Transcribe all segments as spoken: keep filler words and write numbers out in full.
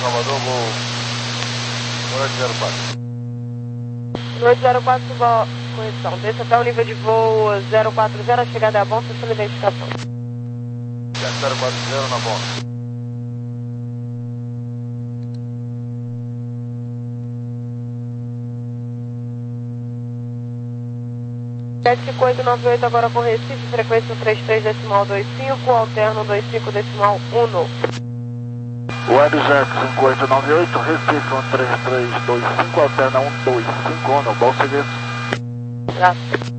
Salvador, voo oito zero quatro. oito zero quatro, correção. Desça até o nível de voo zero quatro zero, a chegada é a bolsa, sua identificação. zero quatro zero na bolsa. sete cinco oito nove oito agora com Recife, frequência trinta e três decimal vinte e cinco, alterno vinte e cinco decimal um. Web Jet cinco oito nove oito, Recife um três três dois cinco, alterna um dois cinco um, bom serviço. Graças.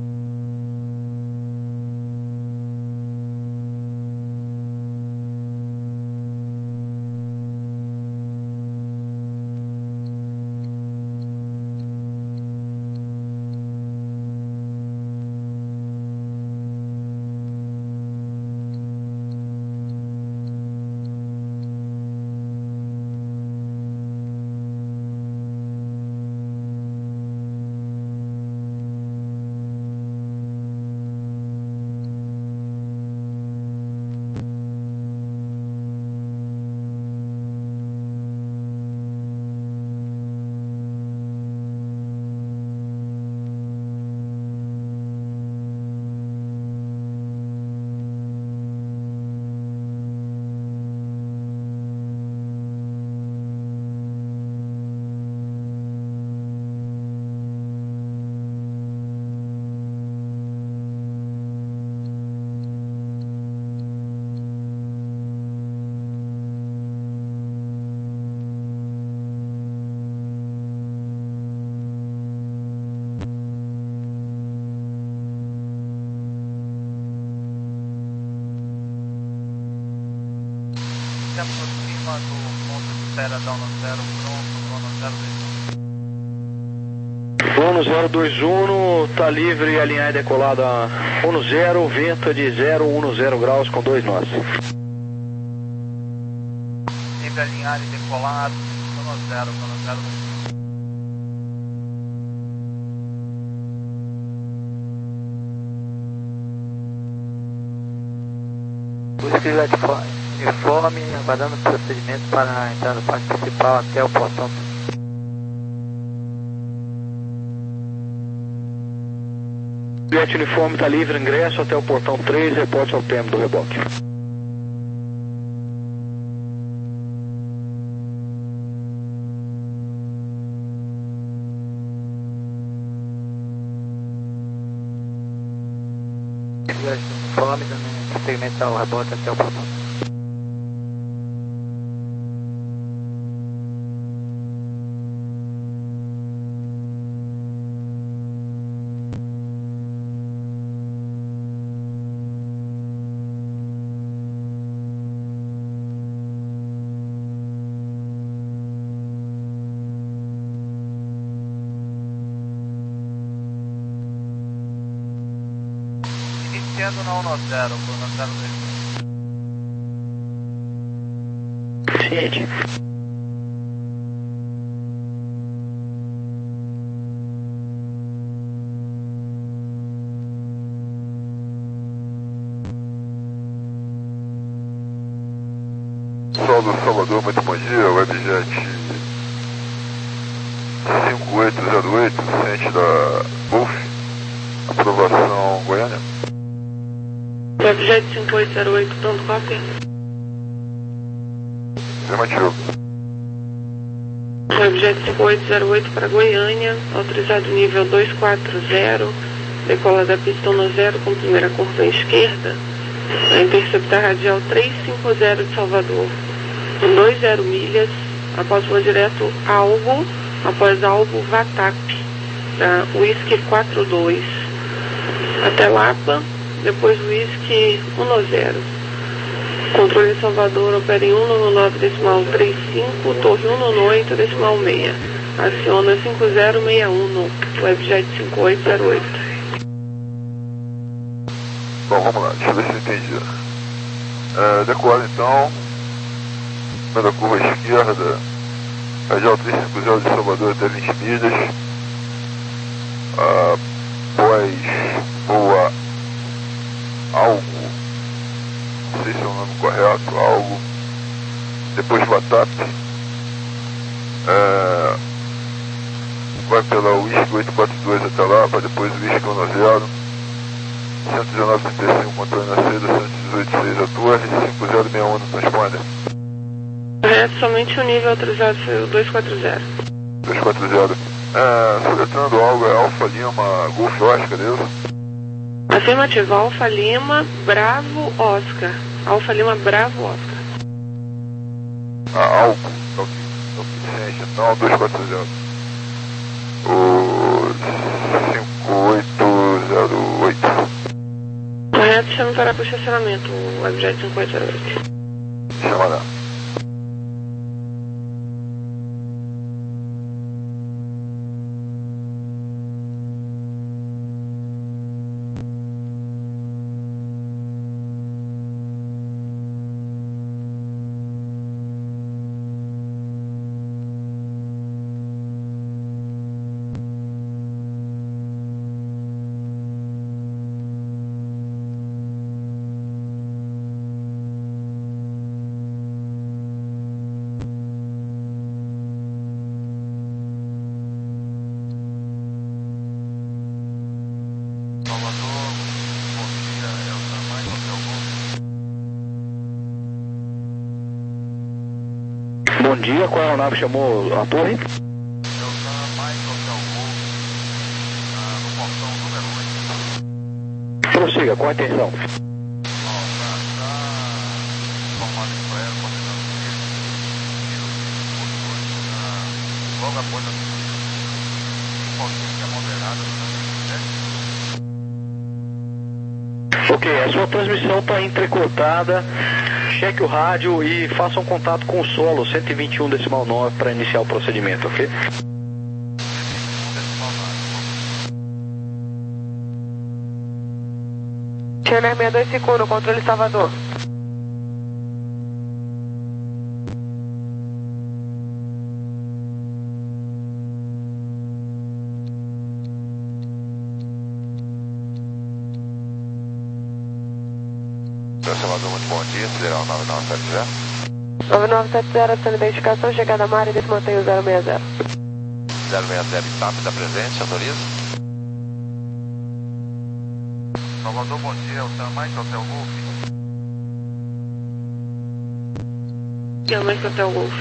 Se aproxima do ponto de espera da Ono Zero, pronto, Ono Zero dois um. Ono zero dois um, tá livre, alinhar e decolar da Ono Zero, vento de zero um zero graus com dois nós. Livre, alinhar e decolar, Ono Zero, Ono Zero dois um. Whisky Jet uniforme, aguardando o procedimento para entrar no parque principal até o portão. Jet uniforme está livre, ingresso até o portão três, reporte ao P M do reboque. Jet uniforme, dando prosseguimento ao rebote até o portão. Iniciando na Ono Zero, Ono Zero dois um. Ciente. Pessoal do Salvador, muito bom dia, Webjet cinco oito zero oito, ciente da Golf, aprovação Goiânia. Webjet cinco oito zero oito, pronto, cópia. Afirmativo. Webjet cinco oito zero oito para Goiânia, autorizado nível dois quatro zero, decola da pista Ono Zero com primeira curva à esquerda, vai interceptar radial trezentos e cinquenta de Salvador, com dois zero milhas, após voo direto Alvo, após Alvo Vatap, da Whisky quatro dois, até Lapa, depois Whisky um zero. Controle Salvador opera em um nove nove decimal trinta e cinco, torre um nove oito decimal seis. Aciona cinco zero seis um, Webjet cinco oito zero oito. Bom, vamos lá, deixa eu ver se eu entendi. É, decola então, primeira curva à esquerda, radial trezentos e cinquenta de Salvador até vinte milhas. Após voa Algo, não sei se é o nome correto, Algo, depois Vatap, É, vai pela Whisky oito quatro dois até lá, para depois o Whisky um zero. cento e dezenove trinta e cinco, controle na saída, cento e dezoito seis a torre, cinco zero seis um no transponder. Correto, somente o nível autorizado foi o dois quatro zero. dois quatro zero. É, soletrando algo é Alfa Lima, Golf Oscar, é isso? Afirmativo, Alfa Lima, Bravo, Oscar. Alfa Lima, Bravo, Oscar. Ah, álcool, tá ok. Tá ok, então dois quatro zero. O cinco oito zero oito. Correto, chama para o estacionamento, o Webjet cinco oito zero oito. Chamará. Bom dia, qual aeronave chamou a torre? Prossiga, com atenção. Ok, a sua transmissão está entrecortada. Cheque o rádio e faça um contato com o solo cento e vinte e um decimal nove para iniciar o procedimento, ok? Channel seis dois cinco um, controle Salvador. Salvador, muito bom dia, Federal nove nove sete zero. nove nove sete zero, sendo identificação, chegada a mar e desmantém o zero seis zero. zero seis zero, I T A P da presente, autoriza. Salvador, bom dia, Hotel Mike, Hotel Golf. Hotel Mike, Hotel Golf.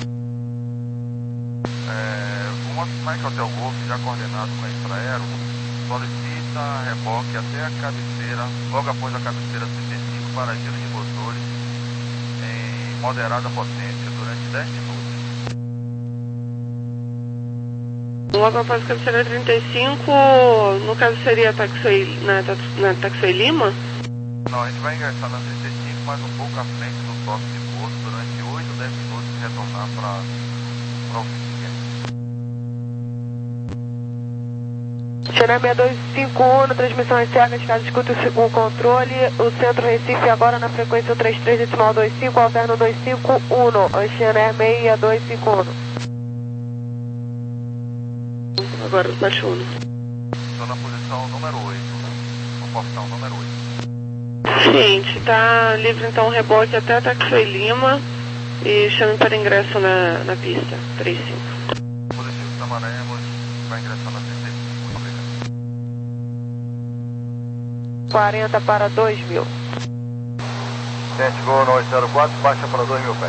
É, o Mike Hotel Golf, já coordenado com a Infraero, solicita reboque até a cabeceira, logo após a cabeceira trinta e cinco, para giro de motores em moderada potência durante dez minutos. Logo após a cabeceira trinta e cinco, no caso seria taxi, na, na Taxi Lima? Não, a gente vai ingressar na trinta e cinco, mas um pouco à frente do toque de posto durante oito, dez minutos e retornar para o oficina. Channel seis dois cinco um, na transmissão encerra, caso escute o controle, o centro Recife agora na frequência trinta e três decimal vinte e cinco, alterno dois cinco um, Channel seis dois cinco um. Agora baixo um. Estou na posição número oito, no portão número oito. Ciente, tá livre então o reboque até a Taxi Lima e chame para ingresso na, na pista, trinta e cinco. Positivo, Samaremos, vai ingressar na trinta e cinco, muito obrigado. quarenta para dois mil. Gente, Gol nove zero quatro, baixa para dois mil pés.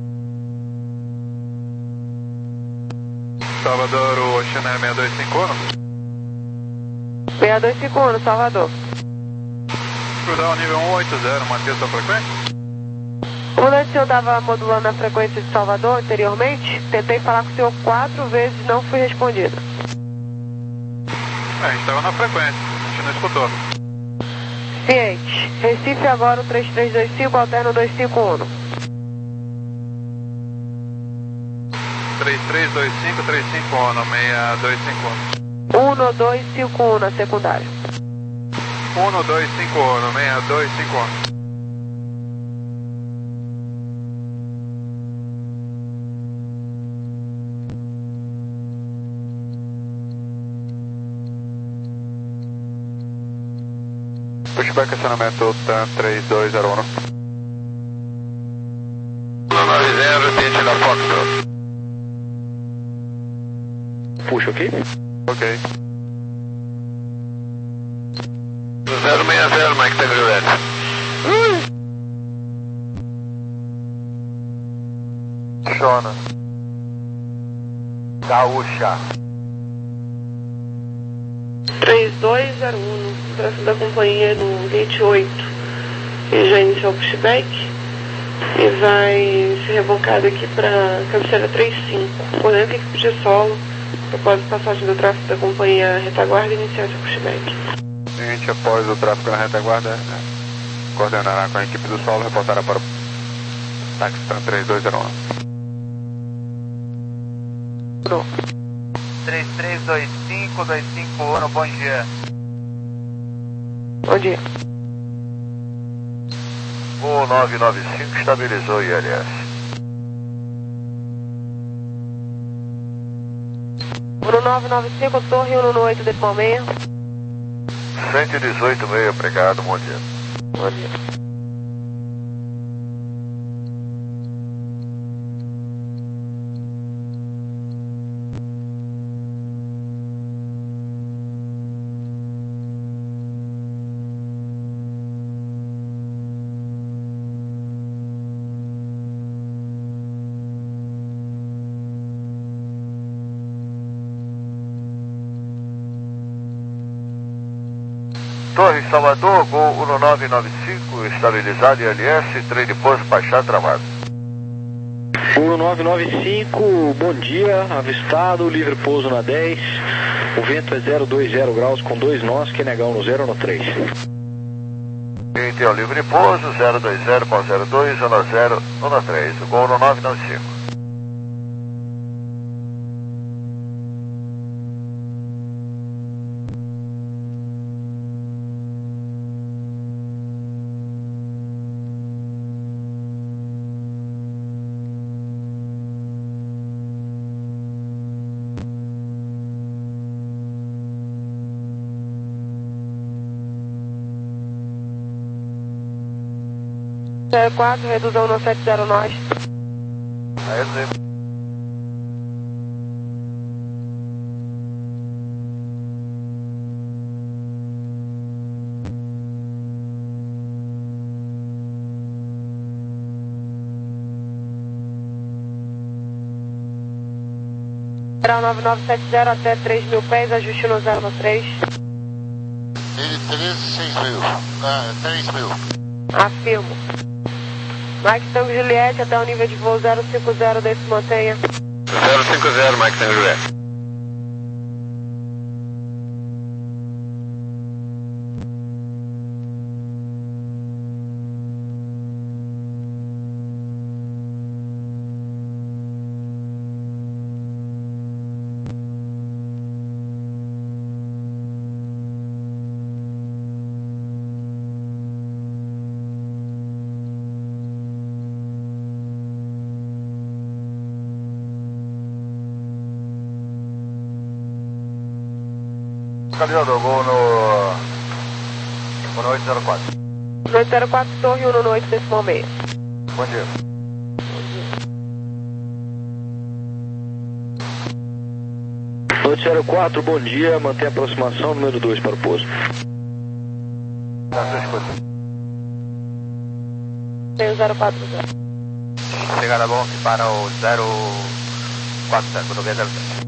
Salvador, o Channel seis dois cinco um. seis dois cinco um, Salvador. Cruzar o nível cento e oitenta, manter sua frequência? Quando o senhor estava modulando a frequência de Salvador anteriormente, tentei falar com o senhor quatro vezes e não fui respondido. É, a gente estava na frequência, a gente não escutou. Ciente. Recife agora o três três dois cinco, alterno dois cinco um. três três dois cinco, três cinco um, seis dois cinco um. um dois cinco um na secundária. um dois cinco um, seis dois cinco um. Pushback, acionamento TAM três dois zero um. nove zero, sete na Fox. puxa, ok? Ok. zero seis zero, Mike Tango Juliette. Shona. Gaúcha. três dois zero um, tráfego da companhia no gate oito. Ele já iniciou o pushback e vai ser rebocado aqui para cabeceira trinta e cinco. Coordenando a equipe de solo, após a passagem do tráfego da companhia retaguarda, iniciar seu pushback. Seguinte, após o tráfego na retaguarda, né, coordenará com a equipe do solo, reportará para o Taxistan três dois zero um. três três dois cinco dois cinco um, bom dia. Bom dia. O nove nove cinco estabilizou o I L S. Uno nove nove cinco, torre Uno oito, decimal meia. cento e dezoito meio, obrigado, bom dia. Bom dia. Torre Salvador, Gol Uno nove nove cinco, estabilizado I L S, trem de pouso baixar travado. Uno nove nove cinco, bom dia, avistado, livre pouso na dez, o vento é zero dois zero graus com dois nós, que negão no zero no três. Então, livre pouso, zero dois zero com zero dois, Uno zero, Uno três, Gol Uno nove nove cinco. zero quatro, redução no sete zero nós. Aí, Zé. nove nove sete zero até três mil pés, ajuste no zero no três. Ele treze, seis mil. Ah, três mil. Afirmo. Mike Tango Juliette até o nível de voo zero cinco zero, desse mantenha. zero cinco zero, Mike Tango Juliette. Localizador, Gol no Uno oito zero quatro. oito zero quatro, torre Uno oito, decimal meia. Bom dia. oito zero quatro, bom dia, mantém a aproximação, número dois para o pouso. Na sua escuta. Tem o zero quatro zero. Chegada bom para o zero quatro zero, rodovia zero sete.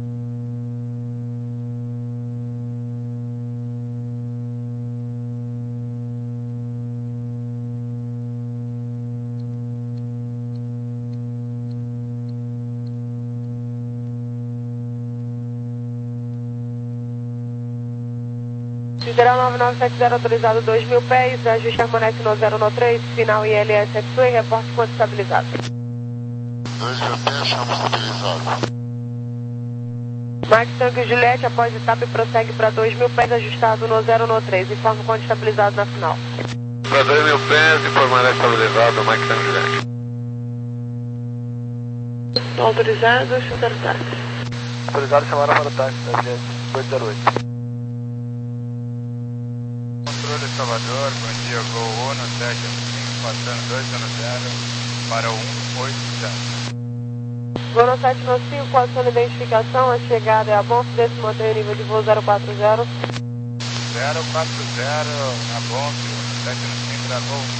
Sideral nove nove sete zero, autorizado dois mil pés, ajuste permanece no zero no três, final I L S X-Way, reporte quanto estabilizado. dois mil pés, chama estabilizado. Mike Tango Juliette, após etapa, prossegue para dois mil pés, ajustado no zero no três, informe quanto estabilizado na final. Para dois mil pés e permanece estabilizado, Mike Tango Juliette. Autorizado, chutar o táxi. Autorizado, chamaram para o táxi, tá, gente? oito zero oito. Controle Salvador, bom dia, Gol Uno sete cinco, passando dois zero zero para o um oito zero. Gol sete nove cinco, com a sua identificação, a chegada é a Bonf, desse mantém o nível de voo zero quatro zero. zero quatro zero, a Bonf, sete nove cinco da Gol.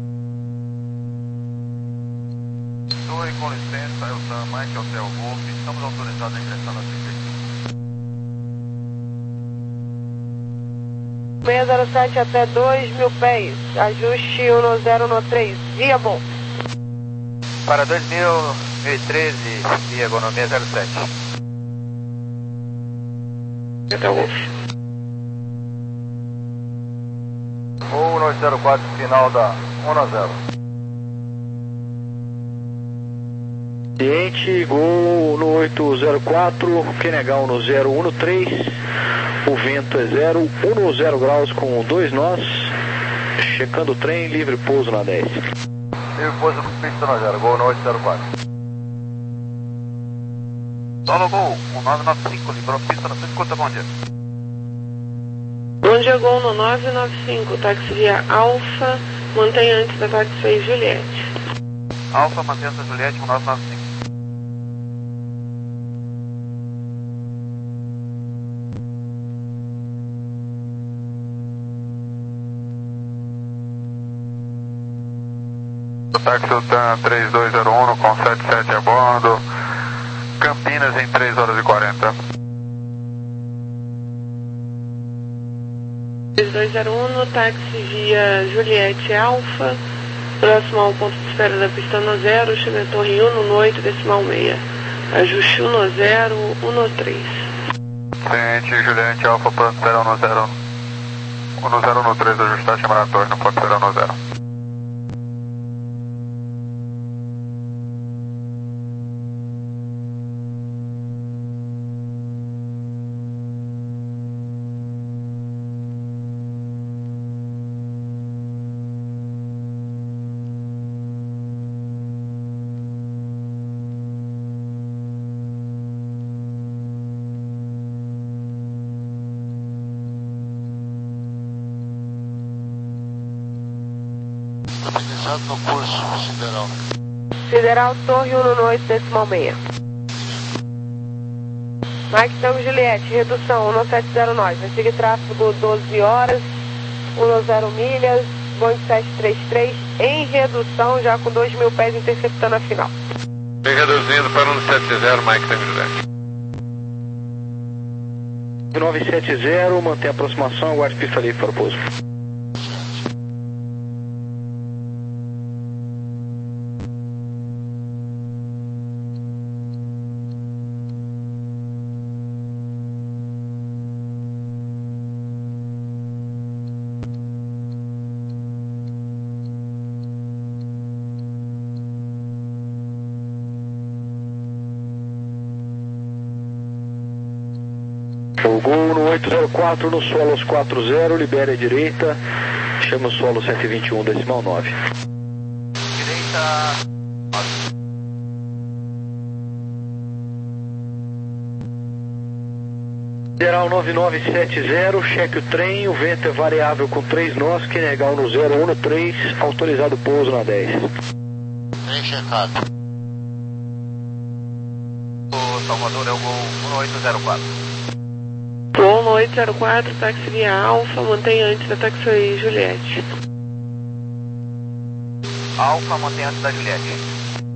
Oi, com licença, eu sou Mike Hotel Golf, estamos autorizados a ingressar na trinta e cinco. seis zero sete até dois mil pés, ajuste um zero um três, via bom. Para dois mil e treze, via economia zero sete. Hotel Golf. um nove zero quatro, final da um zero. Cliente, Gol no oito zero quatro, Quenegal no zero um três, o vento é zero um zero graus com dois nós, checando o trem, livre pouso na dez. Livre pouso pista no zero, Gol no oito zero quatro. Solo Gol, um nove nove cinco, livrou pista no cento e cinquenta, bom dia. Bom dia, Gol no nove nove cinco, táxi via Alfa, mantém antes da táxi seis Juliette. Alfa, mantenha-se Juliette, um nove nove cinco. Táxi Sultan três dois zero um com sete sete a bordo, Campinas em três horas e quarenta. três dois zero um, táxi via Juliette Alfa, próximo ao ponto de espera da pista no zero, chega a Torre um no oito decimal seis, ajuste um zero um três. Cliente Juliette Alfa, ponto de espera um zero um zero um três, ajustar, chamar a torre no ponto de espera um zero. Estabilizado no curso Sideral. Sideral Torre um no oito decimal seis. Mike Tango Juliette, redução um sete zero nove, vai seguir tráfego doze horas, um zero milhas, Boeing sete três três, em redução já com dois mil pés interceptando a final. Vem reduzindo para um sete zero, Mike Tango Juliette. nove sete zero, mantém a aproximação, aguarde pista livre para o pouso. O Gol no oito zero quatro, no solo aos quatro zero, libere a direita, chama o solo cento e vinte e um decimal nove. Direita. Sideral nove nove sete zero, cheque o trem, o vento é variável com três nós, Quenegal no zero um três, autorizado pouso na dez. Trem checado. O Salvador é o Gol um oito zero quatro. Gol no oito zero quatro, táxi via Alfa, mantém antes da táxi Juliette. Alfa, mantém antes da Juliette.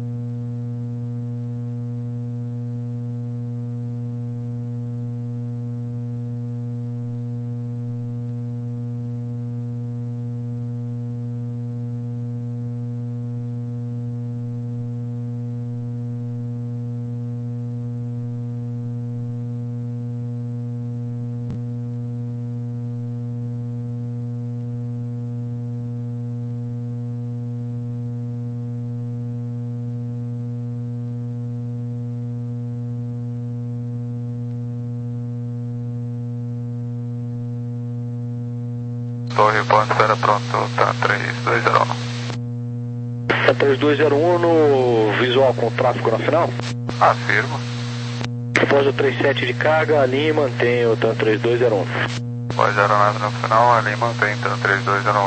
Torre, ponto, espera pronto, tá três dois zero um. Tá três dois zero um no visual com tráfego na final? Afirmo. Após o trinta e sete de carga, ali mantém o TAN três dois zero um. Após a aeronave no final, ali mantém TAN três dois zero um.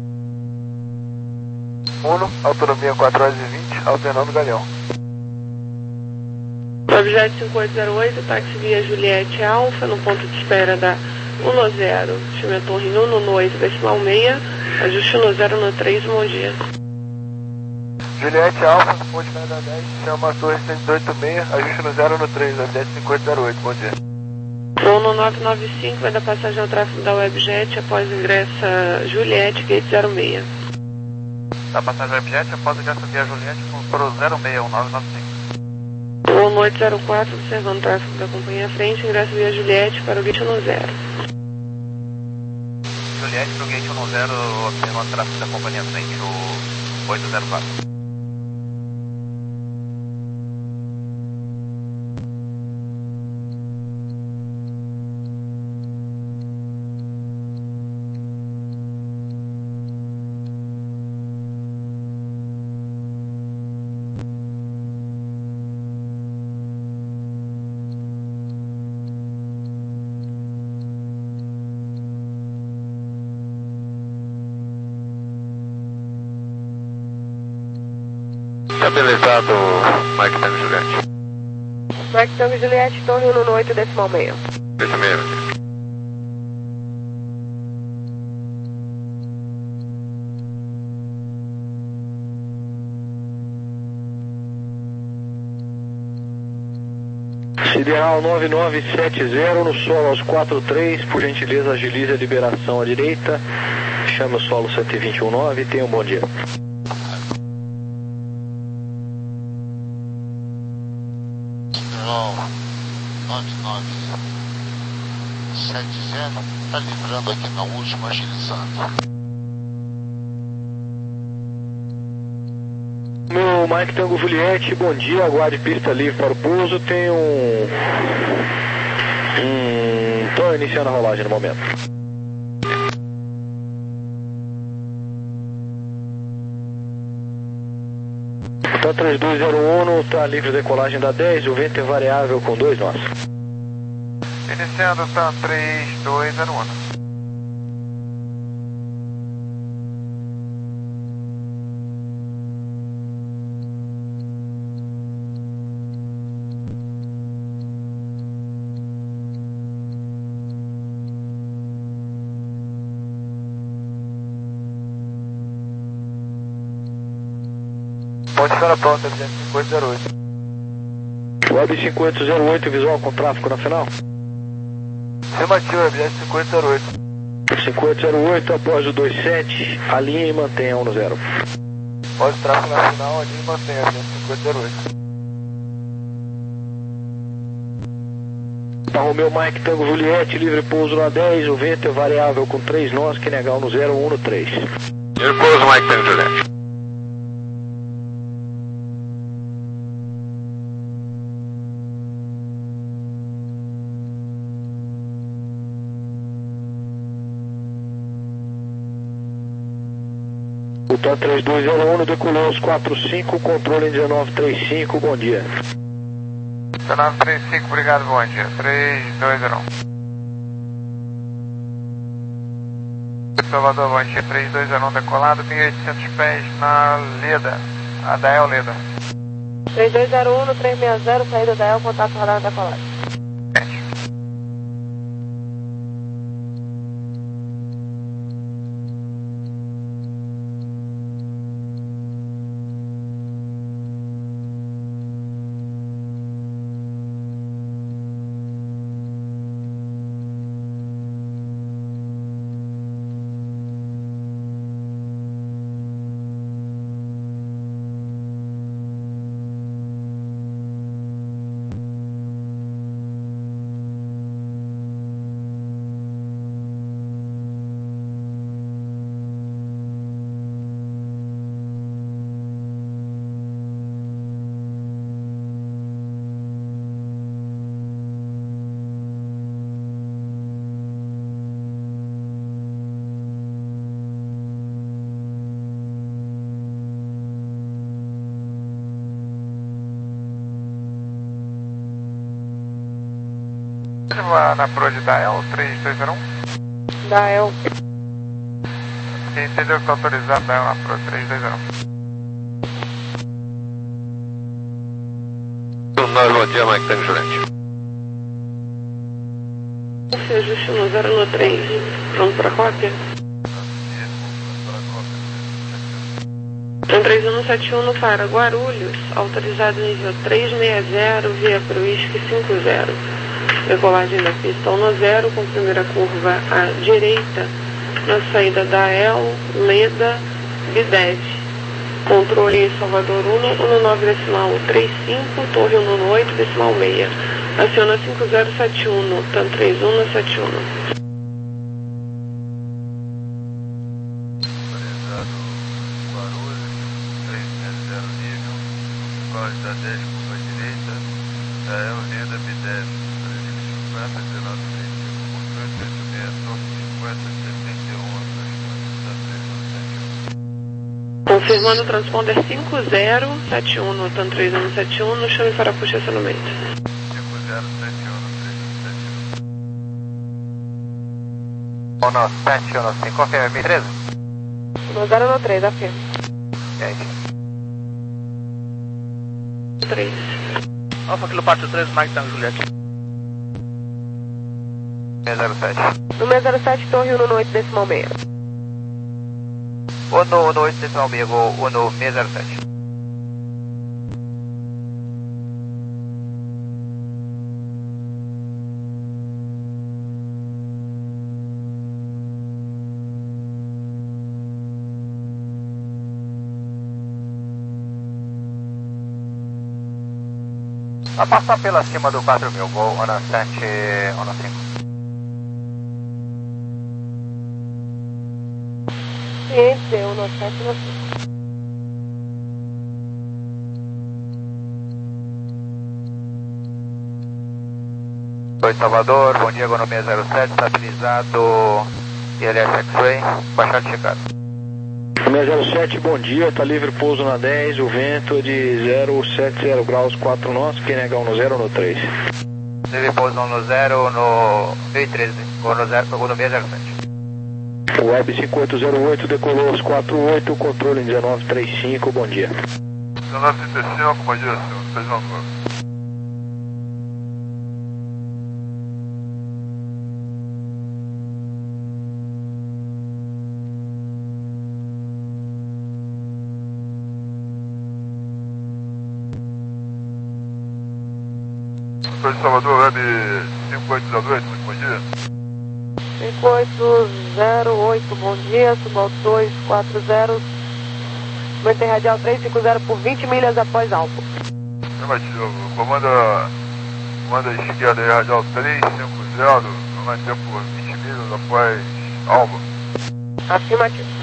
Uno, autonomia quatro horas e vinte, alternando Galeão. Objeto cinco oito zero oito, táxi via Juliette Alfa, no ponto de espera da um zero, time Torre um no oito decimal seis, ajuste um zero no três, bom dia. Juliette Alfa, no ponto de espera da dez, chama Torre cento e oitenta e seis, ajuste no zero no três, objeto cinco oito zero oito, bom dia. Voo no nove nove cinco, vai dar passagem ao tráfego da Webjet após ingressa Juliette, gate zero seis. Da passagem Webjet após ingresso via Juliette para o zero seis um nove nove cinco. Voo no oito zero quatro, observando o tráfego da companhia à frente, ingresso via Juliette para o gate um zero. Juliette para o gate um zero, observando o tráfego da companhia à frente, o oito zero quatro. Estabilizado, Mike Tango Juliette. Mike Tango Juliette, Torre um no oito decimal seis. Esse mesmo. Sideral nove nove sete zero no solo aos quatro três, por gentileza agilize a liberação à direita, chame o solo cento e vinte e um nove e tenha um bom dia. Sideral nove nove sete zero, está livrando aqui na última, agilizando. Meu Mike Tango Juliette, bom dia, aguarde pista livre para o pouso, tem um... um... Estou iniciando a rolagem no momento. Então três dois zero um, está livre de decolagem da dez, o vento é variável com dois nós. Iniciando, tá três dois zero um. Ponte de espera pronta, objeto cinco oito zero oito. Web cinco oito zero oito, visual com tráfego na final. Afirmativo, objeto cinco oito zero oito. cinco oito zero oito, após o dois sete, alinhe e mantenha um zero. Após o tráfego na final, alinhe e mantenha, objeto cinco oito zero oito. Romeu Mike Tango Juliette, livre pouso na dez, o vento é variável com três nós, que negar no zero um no três. Livre pouso, Mike Tango Juliette. Botão três dois zero um, decolou aos quatro cinco, controle em dezenove trinta e cinco, bom dia. dezenove trinta e cinco, obrigado, bom dia. três dois zero um. Salvador, bom dia. três dois zero um decolado, mil e oitocentos pés na Leda, a Dael Leda. três dois zero um no três seis zero, saída da El, contato radar da colagem. Na Pro de Dael, três dois zero um. Dael. Quem entendeu que está autorizado, Dael na Pro, três dois zero um. nove, bom dia, Mike Tango Jurante. Ajuste no zero no três, pronto para cópia? um três um sete um para Guarulhos, autorizado nível trezentos e sessenta, via para o I S C cinquenta. Decolagem da pista no zero, com primeira curva à direita, na saída da El, Leda, Bidev. Controle Salvador um, um nove decimal trinta e cinco, Torre um oito decimal seis. Aciona cinco zero sete um, TAM três um sete um. Da dez curva direita, da El Leda Bidev, cinquenta, dezenove, trinta e cinco, oito oito seis, Torre cinquenta, setenta e um, confirmando o transponder cinco zero sete um no TAM três um sete um, no chame para puxar estacionamento. cinco zero sete um no três um sete um. um sete um cinco, confirma, M treze? no zero no três, afirma. E aí? três. Alfa Kilo Pátio três, Mike Tango Juliette. seis zero sete. No seis zero sete, Torre um oito decimal seis. um no oito decimal seis, um no seis zero sete. A passar pela cima do quatro mil, gol um sete um cinco. Ciência, um sete um cinco. Oi, Salvador, bom dia, no seis zero sete, estabilizado, I L S X-Ray, baixado checado. seis zero sete, bom dia, tá livre pouso na dez, o vento é de zero sete zero graus, quatro nós, Q N H um no zero no três. Livre pouso no zero no mil e treze, ou no, zero, ou no seis zero sete. O Web cinco oito zero oito decolou aos quatro oito, controle em dezenove trinta e cinco, bom dia. dezenove trinta e cinco, bom dia, senhor, seja um Controle de Salvador, Web cinco oito zero oito, muito bom dia. cinco oito zero oito, bom dia, suba dois quatro zero, mantém radial trezentos e cinquenta por vinte milhas após alto. Negativo, comanda, comanda esquerda aí, radial trezentos e cinquenta, mantém por vinte milhas após alvo. Afirmativo.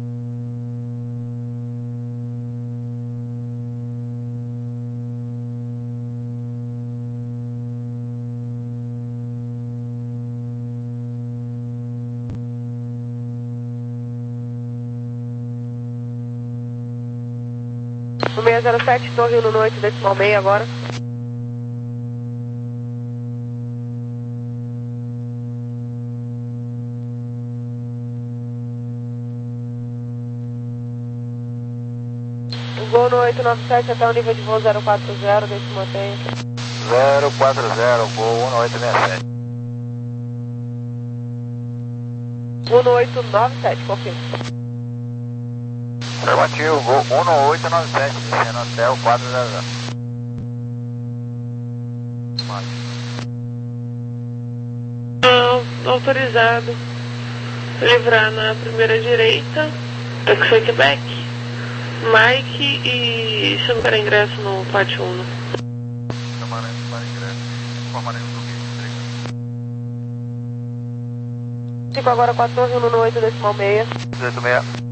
No seis zero sete, Torre um oito decimal seis agora. O voo no oito nove sete até o nível de voo zero quatro zero, deixa eu manter. zero quatro zero, voo um no oito seis sete. um oito nove sete, confirma. Afirmativo, voo um no oito nove sete, descendo até o quatro zero zero. Ah, autorizado. Livrar na primeira direita. Taxi Quebec. Mike e chama para ingresso no pátio um. Chamaremos para ingresso, informaremos do que Fico agora quatorze um oito decimal seis. dezoito seis.